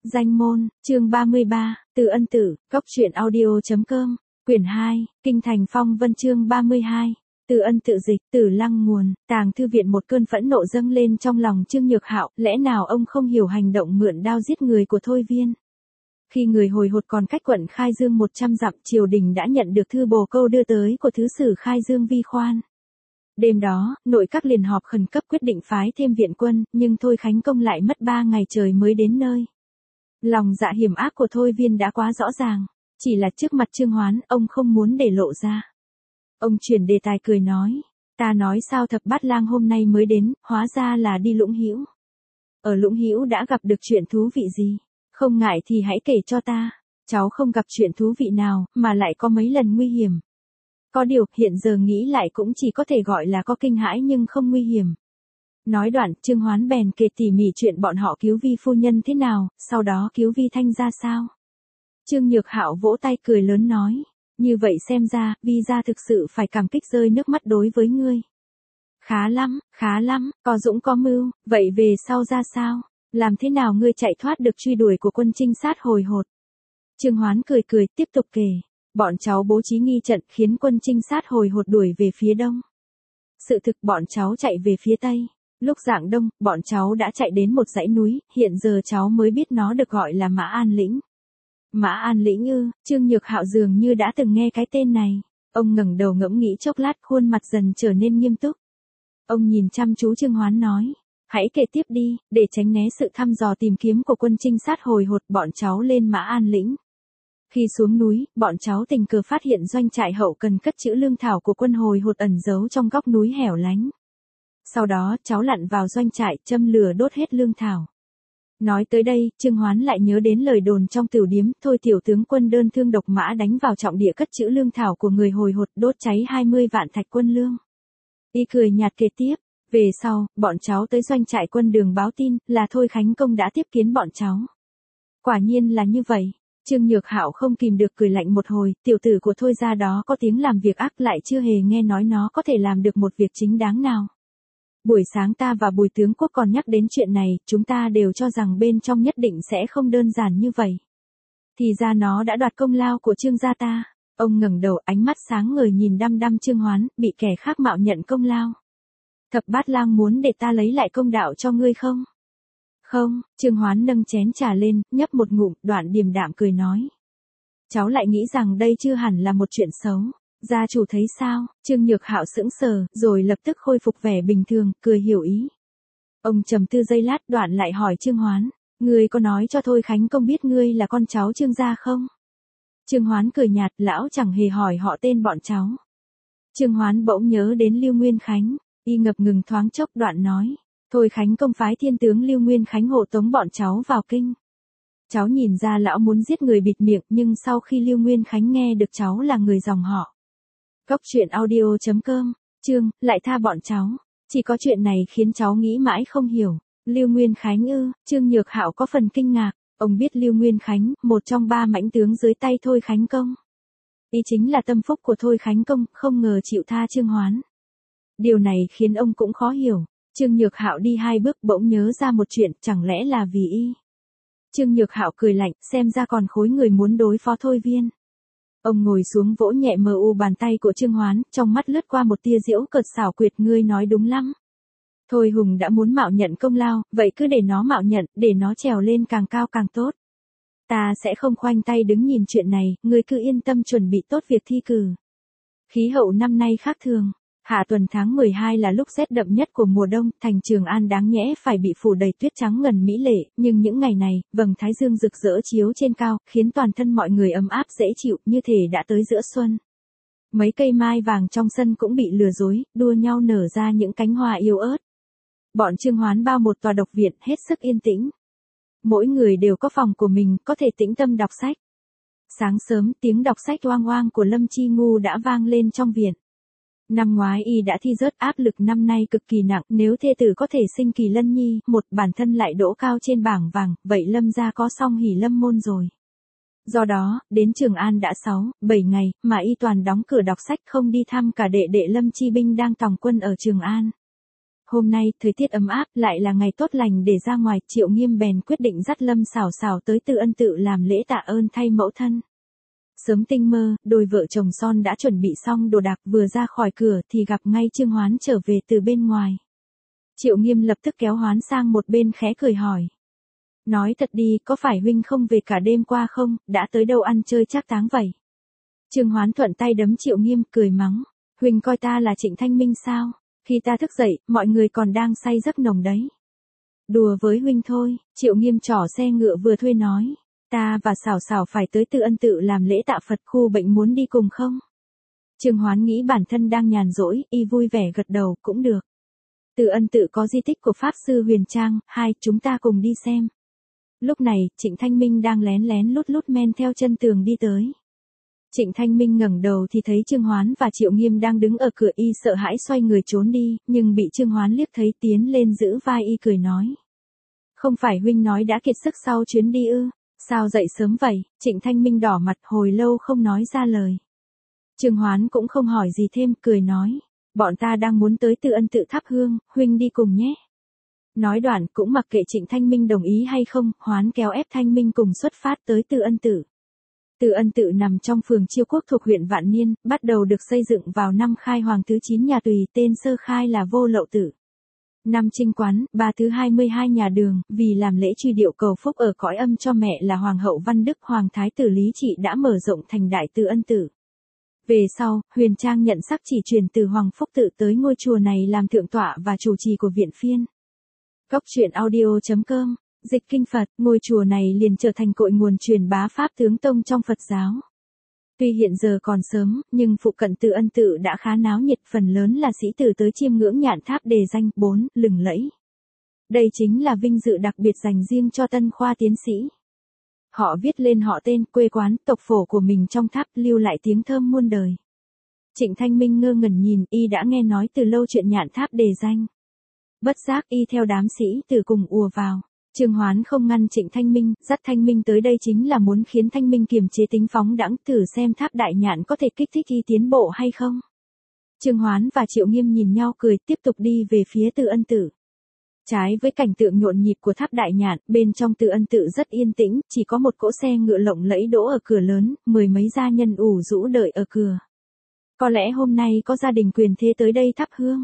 Danh môn, chương 33, Từ Ân Tử, Góc truyện audio.com, quyển 2, Kinh Thành Phong Vân chương 32. Từ Ân tự dịch, Tử Lăng nguồn, Tàng thư viện. Một cơn phẫn nộ dâng lên trong lòng Trương Nhược Hạo, lẽ nào ông không hiểu hành động mượn đao giết người của Thôi Viên? Khi người hồi hột còn cách quận Khai Dương 100 dặm, triều đình đã nhận được thư bồ câu đưa tới của thứ sử Khai Dương Vi Khoan. Đêm đó, nội các liền họp khẩn cấp quyết định phái thêm viện quân, nhưng Thôi Khánh Công lại mất 3 ngày trời mới đến nơi. Lòng dạ hiểm ác của Thôi Viên đã quá rõ ràng, chỉ là trước mặt Trương Hoán, ông không muốn để lộ ra. Ông chuyển đề tài cười nói, ta nói sao Thập Bát Lang hôm nay mới đến, hóa ra là đi Lũng Hữu. Ở Lũng Hữu đã gặp được chuyện thú vị gì? Không ngại thì hãy kể cho ta. Cháu không gặp chuyện thú vị nào, mà lại có mấy lần nguy hiểm. Có điều, hiện giờ nghĩ lại cũng chỉ có thể gọi là có kinh hãi nhưng không nguy hiểm. Nói đoạn, Trương Hoán bèn kể tỉ mỉ chuyện bọn họ cứu Vi phu nhân thế nào, sau đó cứu Vi Thanh ra sao. Trương Nhược Hạo vỗ tay cười lớn nói, như vậy xem ra, Vi gia thực sự phải cảm kích rơi nước mắt đối với ngươi. Khá lắm, có dũng có mưu, vậy về sau ra sao? Làm thế nào ngươi chạy thoát được truy đuổi của quân trinh sát hồi hột? Trương Hoán cười tiếp tục kể, bọn cháu bố trí nghi trận khiến quân trinh sát hồi hột đuổi về phía đông. Sự thực bọn cháu chạy về phía tây. Lúc rạng đông, bọn cháu đã chạy đến một dãy núi, hiện giờ cháu mới biết nó được gọi là Mã An Lĩnh. Mã An Lĩnh ư? Trương Nhược Hạo dường như đã từng nghe cái tên này. Ông ngẩng đầu ngẫm nghĩ chốc lát, khuôn mặt dần trở nên nghiêm túc. Ông nhìn chăm chú Trương Hoán nói, hãy kể tiếp đi, để tránh né sự thăm dò tìm kiếm của quân trinh sát hồi hột. Bọn cháu lên Mã An Lĩnh. Khi xuống núi, bọn cháu tình cờ phát hiện doanh trại hậu cần cất trữ lương thảo của quân hồi hột ẩn giấu trong góc núi hẻo lánh. Sau đó, cháu lặn vào doanh trại, châm lửa đốt hết lương thảo. Nói tới đây, Trương Hoán lại nhớ đến lời đồn trong tửu điếm, Thôi tiểu tướng quân đơn thương độc mã đánh vào trọng địa cất trữ lương thảo của người hồi hột, đốt cháy 20 vạn thạch quân lương. Y cười nhạt kể tiếp, về sau, bọn cháu tới doanh trại quân đường báo tin, là Thôi Khánh Công đã tiếp kiến bọn cháu. Quả nhiên là như vậy. Trương Nhược Hạo không kìm được cười lạnh một hồi, tiểu tử của Thôi gia đó có tiếng làm việc ác, lại chưa hề nghe nói nó có thể làm được một việc chính đáng nào. Buổi sáng ta và Bùi tướng quốc còn nhắc đến chuyện này, chúng ta đều cho rằng bên trong nhất định sẽ không đơn giản như vậy. Thì ra nó đã đoạt công lao của Trương gia ta. Ông ngẩng đầu, ánh mắt sáng ngời nhìn đăm đăm Trương Hoán, bị kẻ khác mạo nhận công lao. Thập Bát Lang muốn để ta lấy lại công đạo cho ngươi không? Không. Trương Hoán nâng chén trà lên, nhấp một ngụm, đoạn điềm đạm cười nói. Cháu lại nghĩ rằng đây chưa hẳn là một chuyện xấu. Gia chủ thấy sao? Trương Nhược Hạo sững sờ, rồi lập tức khôi phục vẻ bình thường, cười hiểu ý. Ông trầm tư giây lát, đoạn lại hỏi Trương Hoán, ngươi có nói cho Thôi Khánh Công biết ngươi là con cháu Trương gia không? Trương Hoán cười nhạt, lão chẳng hề hỏi họ tên bọn cháu. Trương Hoán bỗng nhớ đến Lưu Nguyên Khánh, y ngập ngừng thoáng chốc, đoạn nói, Thôi Khánh Công phái thiên tướng Lưu Nguyên Khánh hộ tống bọn cháu vào kinh. Cháu nhìn ra lão muốn giết người bịt miệng, nhưng sau khi Lưu Nguyên Khánh nghe được cháu là người dòng họ. Góc truyện audio.com, chương, lại tha bọn cháu. Chỉ có chuyện này khiến cháu nghĩ mãi không hiểu. Lưu Nguyên Khánh ư? Trương Nhược Hạo có phần kinh ngạc. Ông biết Lưu Nguyên Khánh, một trong 3 mãnh tướng dưới tay Thôi Khánh Công. Y chính là tâm phúc của Thôi Khánh Công, không ngờ chịu tha Trương Hoán. Điều này khiến ông cũng khó hiểu. Trương Nhược Hạo đi 2 bước bỗng nhớ ra một chuyện, chẳng lẽ là vì y? Trương Nhược Hạo cười lạnh, xem ra còn khối người muốn đối phó Thôi Viên. Ông ngồi xuống vỗ nhẹ mờ u bàn tay của Trương Hoán, trong mắt lướt qua một tia giễu cợt xảo quyệt, ngươi nói đúng lắm. Thôi Hùng đã muốn mạo nhận công lao, vậy cứ để nó mạo nhận, để nó trèo lên càng cao càng tốt. Ta sẽ không khoanh tay đứng nhìn chuyện này, ngươi cứ yên tâm chuẩn bị tốt việc thi cử. Khí hậu năm nay khác thường. Hạ tuần tháng 12 là lúc rét đậm nhất của mùa đông, thành Trường An đáng nhẽ phải bị phủ đầy tuyết trắng ngần mỹ lệ, nhưng những ngày này, vầng thái dương rực rỡ chiếu trên cao, khiến toàn thân mọi người ấm áp dễ chịu, như thể đã tới giữa xuân. Mấy cây mai vàng trong sân cũng bị lừa dối, đua nhau nở ra những cánh hoa yếu ớt. Bọn Trương Hoán bao một tòa độc viện, hết sức yên tĩnh. Mỗi người đều có phòng của mình, có thể tĩnh tâm đọc sách. Sáng sớm, tiếng đọc sách oang oang của Lâm Chi Ngu đã vang lên trong viện. Năm ngoái y đã thi rớt, áp lực năm nay cực kỳ nặng, nếu thê tử có thể sinh kỳ lân nhi, một bản thân lại đỗ cao trên bảng vàng, vậy Lâm gia có song hỷ lâm môn rồi. Do đó, đến Trường An đã 6-7 ngày, mà y toàn đóng cửa đọc sách, không đi thăm cả đệ đệ Lâm Chi Binh đang tòng quân ở Trường An. Hôm nay, thời tiết ấm áp, lại là ngày tốt lành để ra ngoài, Triệu Nghiêm bèn quyết định dắt Lâm Sảo Sảo tới Từ Ân Tự làm lễ tạ ơn thay mẫu thân. Sớm tinh mơ, đôi vợ chồng son đã chuẩn bị xong đồ đạc, vừa ra khỏi cửa thì gặp ngay Trương Hoán trở về từ bên ngoài. Triệu Nghiêm lập tức kéo Hoán sang một bên khẽ cười hỏi. Nói thật đi, có phải huynh không về cả đêm qua không, đã tới đâu ăn chơi trác táng vậy? Trương Hoán thuận tay đấm Triệu Nghiêm, cười mắng. Huynh coi ta là Trịnh Thanh Minh sao? Khi ta thức dậy, mọi người còn đang say giấc nồng đấy. Đùa với huynh thôi, Triệu Nghiêm trỏ xe ngựa vừa thuê nói. Ta và Sảo Sảo phải tới Từ Ân Tự làm lễ tạ Phật, khu bệnh muốn đi cùng không? Trương Hoán nghĩ bản thân đang nhàn rỗi, y vui vẻ gật đầu, cũng được. Từ Ân Tự có di tích của Pháp Sư Huyền Trang, chúng ta cùng đi xem. Lúc này, Trịnh Thanh Minh đang lén lén lút lút men theo chân tường đi tới. Trịnh Thanh Minh ngẩng đầu thì thấy Trương Hoán và Triệu Nghiêm đang đứng ở cửa, y sợ hãi xoay người trốn đi, nhưng bị Trương Hoán liếc thấy tiến lên giữ vai y cười nói. Không phải huynh nói đã kiệt sức sau chuyến đi ư? Sao dậy sớm vậy? Trịnh Thanh Minh đỏ mặt hồi lâu không nói ra lời. Trương Hoán cũng không hỏi gì thêm, cười nói. Bọn ta đang muốn tới Từ Ân Tự thắp hương, huynh đi cùng nhé. Nói đoạn cũng mặc kệ Trịnh Thanh Minh đồng ý hay không, Hoán kéo ép Thanh Minh cùng xuất phát tới Từ Ân Tự. Từ Ân Tự nằm trong phường Chiêu Quốc thuộc huyện Vạn Niên, bắt đầu được xây dựng vào năm Khai Hoàng thứ 9 nhà Tùy, tên sơ khai là Vô Lậu Tự. Năm Trinh Quán, ba thứ 22 nhà Đường, vì làm lễ truy điệu cầu phúc ở cõi âm cho mẹ là Hoàng hậu Văn Đức, Hoàng thái tử Lý Trị đã mở rộng thành Đại Từ Ân Tự. Về sau, Huyền Trang nhận sắc chỉ truyền từ Hoàng Phúc Tự tới ngôi chùa này làm thượng tọa và chủ trì của viện phiên. Góc truyện audio.com, dịch kinh Phật, ngôi chùa này liền trở thành cội nguồn truyền bá Pháp tướng tông trong Phật giáo. Tuy hiện giờ còn sớm, nhưng phụ cận Từ Ân Tự đã khá náo nhiệt, phần lớn là sĩ tử tới chiêm ngưỡng nhạn tháp đề danh 4, lừng lẫy. Đây chính là vinh dự đặc biệt dành riêng cho tân khoa tiến sĩ. Họ viết lên họ tên, quê quán, tộc phổ của mình trong tháp, lưu lại tiếng thơm muôn đời. Trịnh Thanh Minh ngơ ngẩn nhìn, y đã nghe nói từ lâu chuyện nhạn tháp đề danh. Bất giác y theo đám sĩ tử cùng ùa vào. Trương Hoán không ngăn Trịnh Thanh Minh, dắt Thanh Minh tới đây chính là muốn khiến Thanh Minh kiềm chế tính phóng đãng, thử xem tháp đại nhạn có thể kích thích y tiến bộ hay không. Trương Hoán và Triệu Nghiêm nhìn nhau cười, tiếp tục đi về phía Từ Ân Tự. Trái với cảnh tượng nhộn nhịp của tháp đại nhạn, bên trong Từ Ân Tự rất yên tĩnh, chỉ có một cỗ xe ngựa lộng lẫy đỗ ở cửa lớn, 10 mấy gia nhân ủ rũ đợi ở cửa. Có lẽ hôm nay có gia đình quyền thế tới đây thắp hương.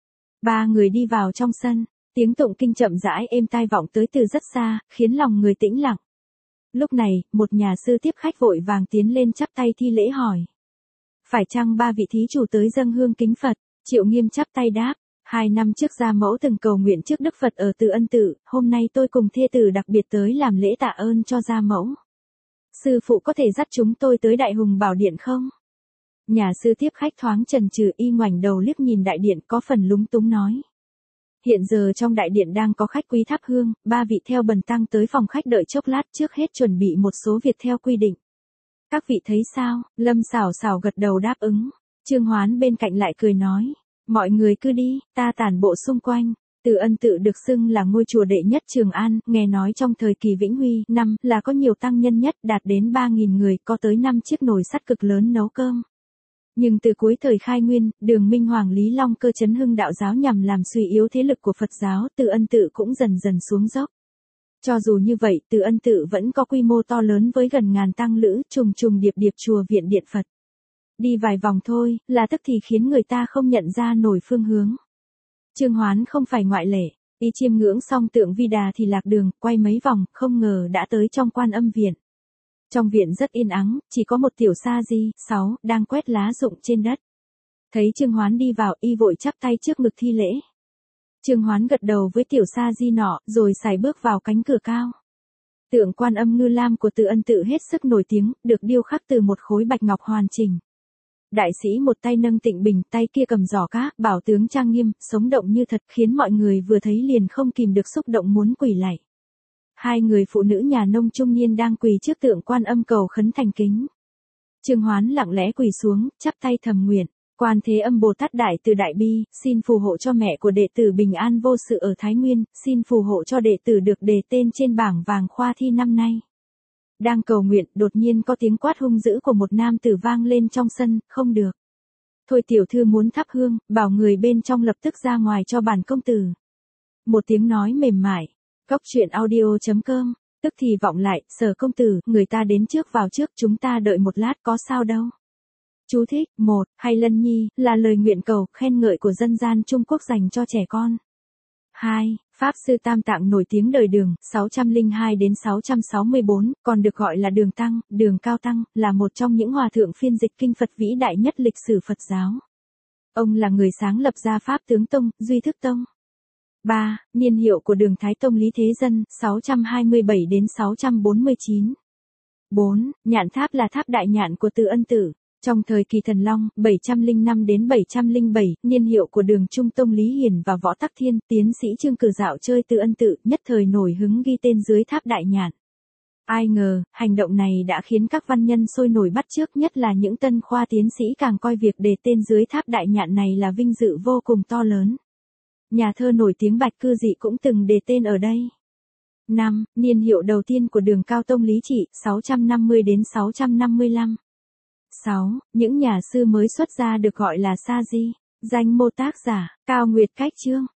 3 người đi vào trong sân, tiếng tụng kinh chậm rãi êm tai vọng tới từ rất xa, khiến lòng người tĩnh lặng. Lúc này, một nhà sư tiếp khách vội vàng tiến lên chắp tay thi lễ hỏi. Phải chăng 3 vị thí chủ tới dâng hương kính Phật? Triệu Nghiêm chắp tay đáp. 2 năm trước gia mẫu từng cầu nguyện trước Đức Phật ở Từ Ân Tự, hôm nay tôi cùng thê tử đặc biệt tới làm lễ tạ ơn cho gia mẫu. Sư phụ có thể dắt chúng tôi tới Đại Hùng Bảo Điện không? Nhà sư tiếp khách thoáng chần chừ, y ngoảnh đầu liếc nhìn đại điện, có phần lúng túng nói. Hiện giờ trong đại điện đang có khách quý thắp hương, 3 vị theo bần tăng tới phòng khách đợi chốc lát, trước hết chuẩn bị một số việc theo quy định. Các vị thấy sao? Lâm Sảo Sảo gật đầu đáp ứng. Trương Hoán bên cạnh lại cười nói. Mọi người cứ đi, ta tản bộ xung quanh. Từ Ân Tự được xưng là ngôi chùa đệ nhất Trường An, nghe nói trong thời kỳ Vĩnh Huy năm là có nhiều tăng nhân nhất, đạt đến 3.000 người, có tới 5 chiếc nồi sắt cực lớn nấu cơm. Nhưng từ cuối thời Khai Nguyên, Đường Minh Hoàng Lý Long Cơ chấn hưng đạo giáo nhằm làm suy yếu thế lực của Phật giáo, Từ Ân Tự cũng dần dần xuống dốc. Cho dù như vậy, Từ Ân Tự vẫn có quy mô to lớn với gần ngàn tăng lữ, trùng trùng điệp điệp chùa viện điện Phật. Đi vài vòng thôi, là tức thì khiến người ta không nhận ra nổi phương hướng. Trương Hoán không phải ngoại lệ, y chiêm ngưỡng xong tượng Vi Đà thì lạc đường, quay mấy vòng, không ngờ đã tới trong Quan Âm viện. Trong viện rất yên ắng, chỉ có một tiểu sa di, 6, đang quét lá rụng trên đất. Thấy Trương Hoán đi vào, y vội chắp tay trước ngực thi lễ. Trương Hoán gật đầu với tiểu sa di nọ, rồi sải bước vào cánh cửa cao. Tượng Quan Âm Ngư Lam của Từ Ân Tự hết sức nổi tiếng, được điêu khắc từ một khối bạch ngọc hoàn chỉnh. Đại sĩ một tay nâng tịnh bình, tay kia cầm giỏ cá, bảo tướng trang nghiêm, sống động như thật, khiến mọi người vừa thấy liền không kìm được xúc động muốn quỳ lạy. 2 người phụ nữ nhà nông trung niên đang quỳ trước tượng Quan Âm cầu khấn thành kính. Trương Hoán lặng lẽ quỳ xuống, chắp tay thầm nguyện. Quan Thế Âm Bồ Tát Đại Từ Đại Bi, xin phù hộ cho mẹ của đệ tử bình an vô sự ở Thái Nguyên, xin phù hộ cho đệ tử được đề tên trên bảng vàng khoa thi năm nay. Đang cầu nguyện, đột nhiên có tiếng quát hung dữ của một nam tử vang lên trong sân, không được. Thôi tiểu thư muốn thắp hương, bảo người bên trong lập tức ra ngoài cho bản công tử. Một tiếng nói mềm mại. Góc truyện audio.com, tức thì vọng lại, Sở công tử, người ta đến trước vào trước, chúng ta đợi một lát có sao đâu. Chú thích, 1, hay lân nhi, là lời nguyện cầu, khen ngợi của dân gian Trung Quốc dành cho trẻ con. 2. Pháp sư Tam Tạng nổi tiếng đời Đường, 602 đến 664, còn được gọi là Đường Tăng, Đường Cao Tăng, là một trong những hòa thượng phiên dịch kinh Phật vĩ đại nhất lịch sử Phật giáo. Ông là người sáng lập ra Pháp Tướng Tông, Duy Thức Tông. 3. Niên hiệu của Đường Thái Tông Lý Thế Dân, 627 đến 649. 4. Nhạn tháp là tháp đại nhạn của Từ Ân Tử. Trong thời kỳ Thần Long, 705 đến 707, niên hiệu của Đường Trung Tông Lý Hiền và Võ Tắc Thiên, tiến sĩ Trương Cử dạo chơi Từ Ân Tự, nhất thời nổi hứng ghi tên dưới tháp đại nhạn. Ai ngờ, hành động này đã khiến các văn nhân sôi nổi bắt chước, nhất là những tân khoa tiến sĩ càng coi việc đề tên dưới tháp đại nhạn này là vinh dự vô cùng to lớn. Nhà thơ nổi tiếng Bạch Cư Dị cũng từng đề tên ở đây. 5. Niên hiệu đầu tiên của Đường Cao Tông Lý Trị, 650 đến 655. 6. Những nhà sư mới xuất gia được gọi là sa di. Danh mô tác giả, Cao Nguyệt Cách Chương.